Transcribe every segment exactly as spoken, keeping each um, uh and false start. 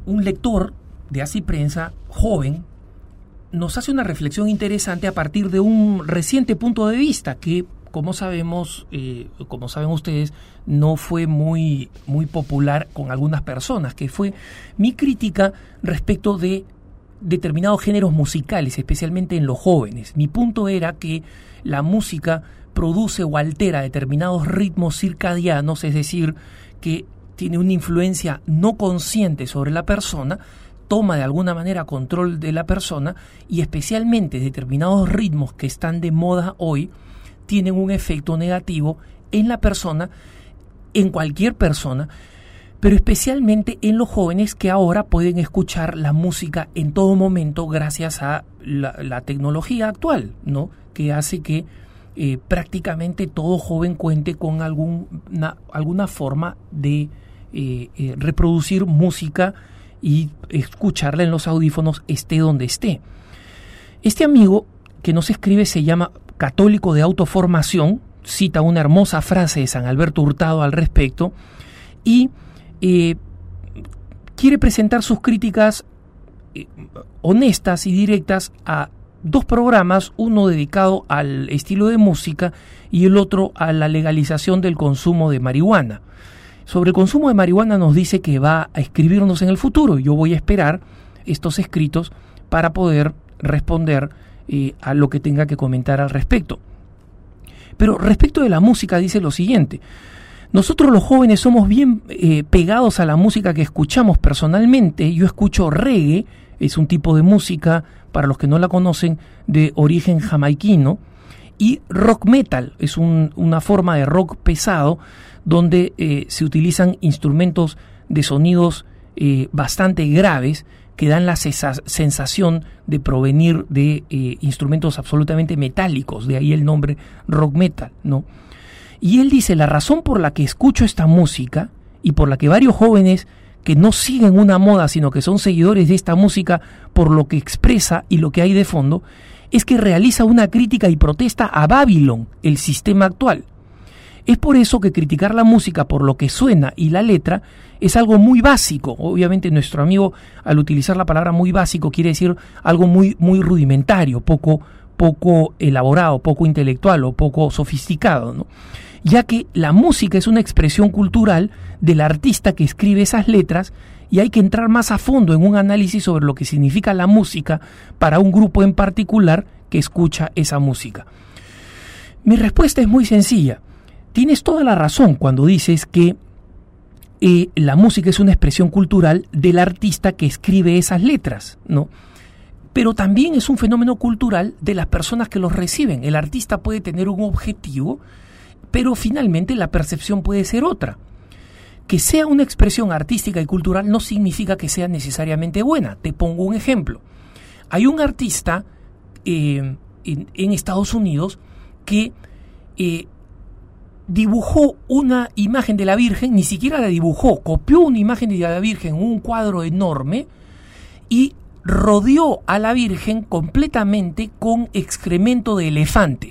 un lector de Así Prensa, joven, nos hace una reflexión interesante a partir de un reciente punto de vista que, como sabemos, eh, como saben ustedes, no fue muy, muy popular con algunas personas, que fue mi crítica respecto de determinados géneros musicales, especialmente en los jóvenes. Mi punto era que la música produce o altera determinados ritmos circadianos, es decir, que tiene una influencia no consciente sobre la persona, toma de alguna manera control de la persona, y especialmente determinados ritmos que están de moda hoy tienen un efecto negativo en la persona, en cualquier persona, pero especialmente en los jóvenes que ahora pueden escuchar la música en todo momento gracias a la, la tecnología actual, ¿no? Que hace que eh, prácticamente todo joven cuente con alguna, alguna forma de eh, eh, reproducir música y escucharla en los audífonos, esté donde esté. Este amigo que nos escribe se llama Católico de Autoformación, cita una hermosa frase de San Alberto Hurtado al respecto y eh, quiere presentar sus críticas eh, honestas y directas a dos programas, uno dedicado al estilo de música y el otro a la legalización del consumo de marihuana. Sobre el consumo de marihuana nos dice que va a escribirnos en el futuro. Yo voy a esperar estos escritos para poder responder eh, a lo que tenga que comentar al respecto. Pero respecto de la música dice lo siguiente: nosotros los jóvenes somos bien eh, pegados a la música que escuchamos personalmente. Yo escucho reggae, es un tipo de música, para los que no la conocen, de origen jamaiquino, y rock metal, es un, una forma de rock pesado donde eh, se utilizan instrumentos de sonidos eh, bastante graves que dan la cesa- sensación de provenir de eh, instrumentos absolutamente metálicos, de ahí el nombre rock metal, ¿no? Y él dice, la razón por la que escucho esta música y por la que varios jóvenes que no siguen una moda, sino que son seguidores de esta música por lo que expresa y lo que hay de fondo, es que realiza una crítica y protesta a Babylon, el sistema actual. Es por eso que criticar la música por lo que suena y la letra es algo muy básico. Obviamente nuestro amigo, al utilizar la palabra muy básico, quiere decir algo muy, muy rudimentario, poco, poco elaborado, poco intelectual o poco sofisticado, ¿no? Ya que la música es una expresión cultural del artista que escribe esas letras, y hay que entrar más a fondo en un análisis sobre lo que significa la música para un grupo en particular que escucha esa música. Mi respuesta es muy sencilla. Tienes toda la razón cuando dices que eh, la música es una expresión cultural del artista que escribe esas letras, ¿no? Pero también es un fenómeno cultural de las personas que los reciben. El artista puede tener un objetivo, pero finalmente la percepción puede ser otra. Que sea una expresión artística y cultural no significa que sea necesariamente buena. Te pongo un ejemplo. Hay un artista eh, en, en Estados Unidos que eh, dibujó una imagen de la Virgen, ni siquiera la dibujó, copió una imagen de la Virgen en un cuadro enorme y rodeó a la Virgen completamente con excremento de elefante.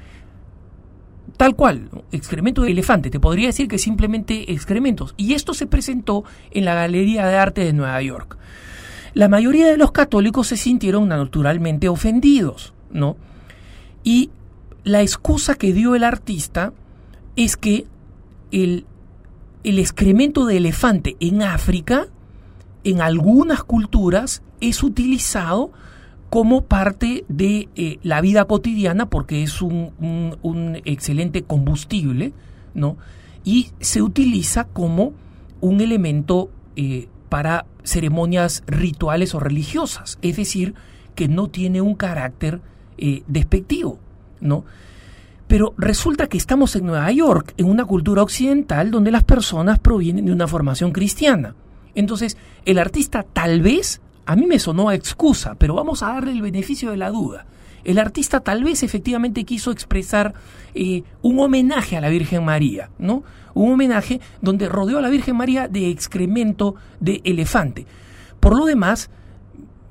Tal cual, excremento de elefante, te podría decir que simplemente excrementos. Y esto se presentó en la Galería de Arte de Nueva York. La mayoría de los católicos se sintieron naturalmente ofendidos, ¿no? Y la excusa que dio el artista es que el, el excremento de elefante en África, en algunas culturas, es utilizado como parte de eh, la vida cotidiana porque es un, un, un excelente combustible, ¿no? Y se utiliza como un elemento eh, para ceremonias rituales o religiosas, es decir, que no tiene un carácter eh, despectivo, ¿no? Pero resulta que estamos en Nueva York, en una cultura occidental donde las personas provienen de una formación cristiana. Entonces, el artista tal vez, a mí me sonó a excusa, pero vamos a darle el beneficio de la duda. El artista tal vez efectivamente quiso expresar eh, un homenaje a la Virgen María, ¿no? Un homenaje donde rodeó a la Virgen María de excremento de elefante. Por lo demás,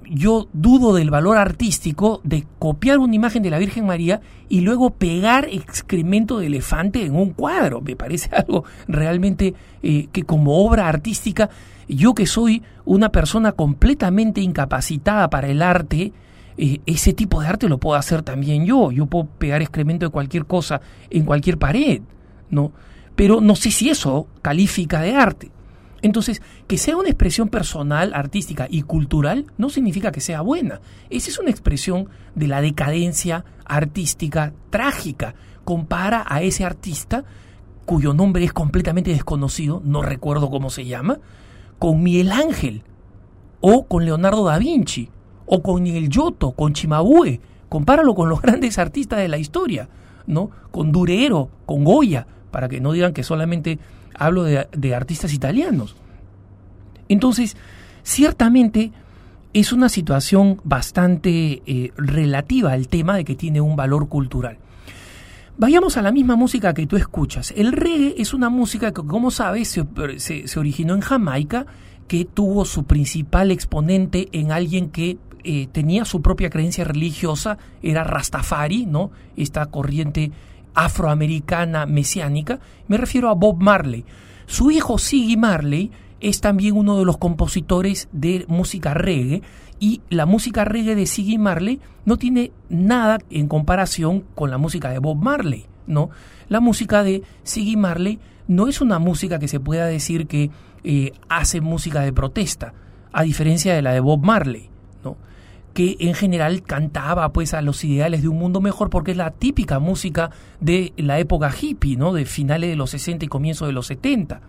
yo dudo del valor artístico de copiar una imagen de la Virgen María y luego pegar excremento de elefante en un cuadro. Me parece algo realmente eh, que como obra artística, yo que soy una persona completamente incapacitada para el arte, eh, ese tipo de arte lo puedo hacer también yo. Yo puedo pegar excremento de cualquier cosa en cualquier pared, ¿no? Pero no sé si eso califica de arte. Entonces, que sea una expresión personal, artística y cultural no significa que sea buena. Esa es una expresión de la decadencia artística trágica. Compara a ese artista, cuyo nombre es completamente desconocido, no recuerdo cómo se llama, con Miguel Ángel, o con Leonardo da Vinci, o con Miguel Giotto, con Cimabue. Compáralo con los grandes artistas de la historia, ¿no? Con Durero, con Goya, para que no digan que solamente hablo de, de artistas italianos. Entonces, ciertamente es una situación bastante eh, relativa al tema de que tiene un valor cultural. Vayamos a la misma música que tú escuchas. El reggae es una música que, como sabes, se, se, se originó en Jamaica, que tuvo su principal exponente en alguien que eh, tenía su propia creencia religiosa, era Rastafari, ¿no? Esta corriente afroamericana mesiánica. Me refiero a Bob Marley. Su hijo Ziggy Marley es también uno de los compositores de música reggae, y la música reggae de Ziggy Marley no tiene nada en comparación con la música de Bob Marley, ¿no? La música de Ziggy Marley no es una música que se pueda decir que eh, hace música de protesta, a diferencia de la de Bob Marley, ¿no? Que en general cantaba pues a los ideales de un mundo mejor, porque es la típica música de la época hippie, ¿no? De finales de los sesenta y comienzos de los setenta.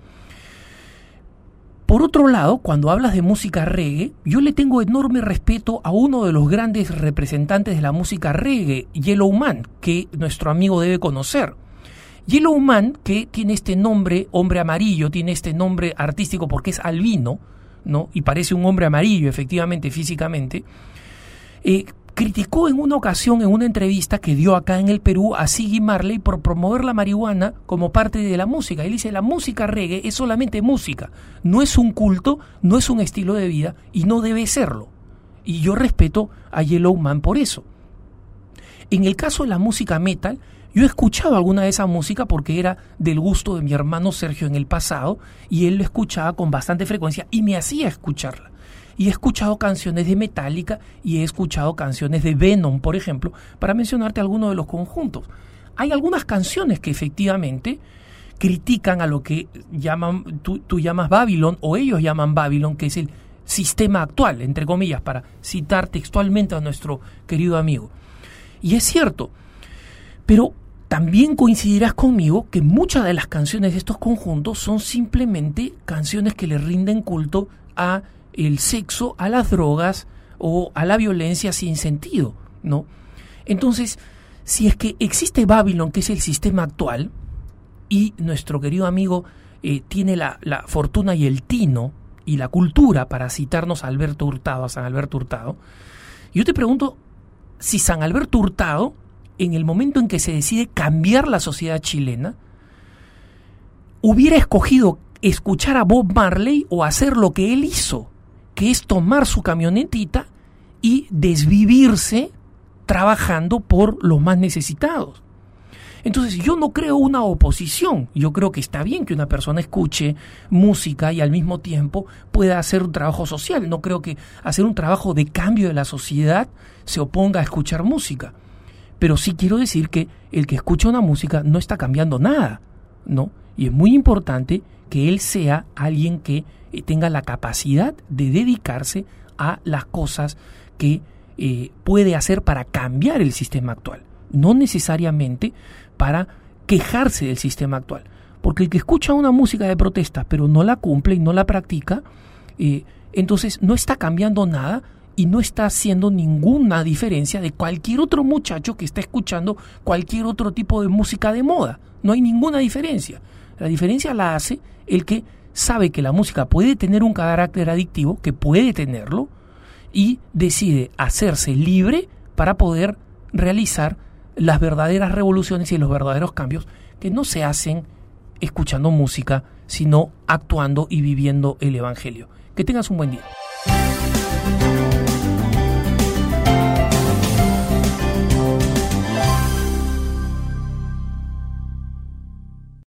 Por otro lado, cuando hablas de música reggae, yo le tengo enorme respeto a uno de los grandes representantes de la música reggae, Yellowman, que nuestro amigo debe conocer. Yellowman, que tiene este nombre, hombre amarillo, tiene este nombre artístico porque es albino, ¿no? Y parece un hombre amarillo, efectivamente, físicamente. Eh, criticó en una ocasión, en una entrevista que dio acá en el Perú, a Ziggy Marley por promover la marihuana como parte de la música. Él dice: la música reggae es solamente música, no es un culto, no es un estilo de vida y no debe serlo. Y yo respeto a Yellowman por eso. En el caso de la música metal, yo he escuchado alguna de esa música porque era del gusto de mi hermano Sergio en el pasado, y él lo escuchaba con bastante frecuencia y me hacía escucharla. Y he escuchado canciones de Metallica y he escuchado canciones de Venom, por ejemplo, para mencionarte algunos de los conjuntos. Hay algunas canciones que efectivamente critican a lo que llaman, tú, tú llamas Babylon, o ellos llaman Babylon, que es el sistema actual, entre comillas, para citar textualmente a nuestro querido amigo. Y es cierto, pero también coincidirás conmigo que muchas de las canciones de estos conjuntos son simplemente canciones que le rinden culto a el sexo, a las drogas o a la violencia sin sentido, ¿no? Entonces, si es que existe Babylon, que es el sistema actual, y nuestro querido amigo eh, tiene la, la fortuna y el tino y la cultura para citarnos a Alberto Hurtado, a San Alberto Hurtado, yo te pregunto si San Alberto Hurtado, en el momento en que se decide cambiar la sociedad chilena, hubiera escogido escuchar a Bob Marley o hacer lo que él hizo, que es tomar su camionetita y desvivirse trabajando por los más necesitados. Entonces yo no creo una oposición, yo creo que está bien que una persona escuche música y al mismo tiempo pueda hacer un trabajo social. No creo que hacer un trabajo de cambio de la sociedad se oponga a escuchar música. Pero sí quiero decir que el que escucha una música no está cambiando nada, ¿no? Y es muy importante que él sea alguien que tenga la capacidad de dedicarse a las cosas que eh, puede hacer para cambiar el sistema actual, no necesariamente para quejarse del sistema actual, porque el que escucha una música de protesta pero no la cumple y no la practica, eh, entonces no está cambiando nada y no está haciendo ninguna diferencia de cualquier otro muchacho que está escuchando cualquier otro tipo de música de moda. No hay ninguna diferencia. La diferencia la hace el que sabe que la música puede tener un carácter adictivo, que puede tenerlo, y decide hacerse libre para poder realizar las verdaderas revoluciones y los verdaderos cambios que no se hacen escuchando música, sino actuando y viviendo el Evangelio. Que tengas un buen día.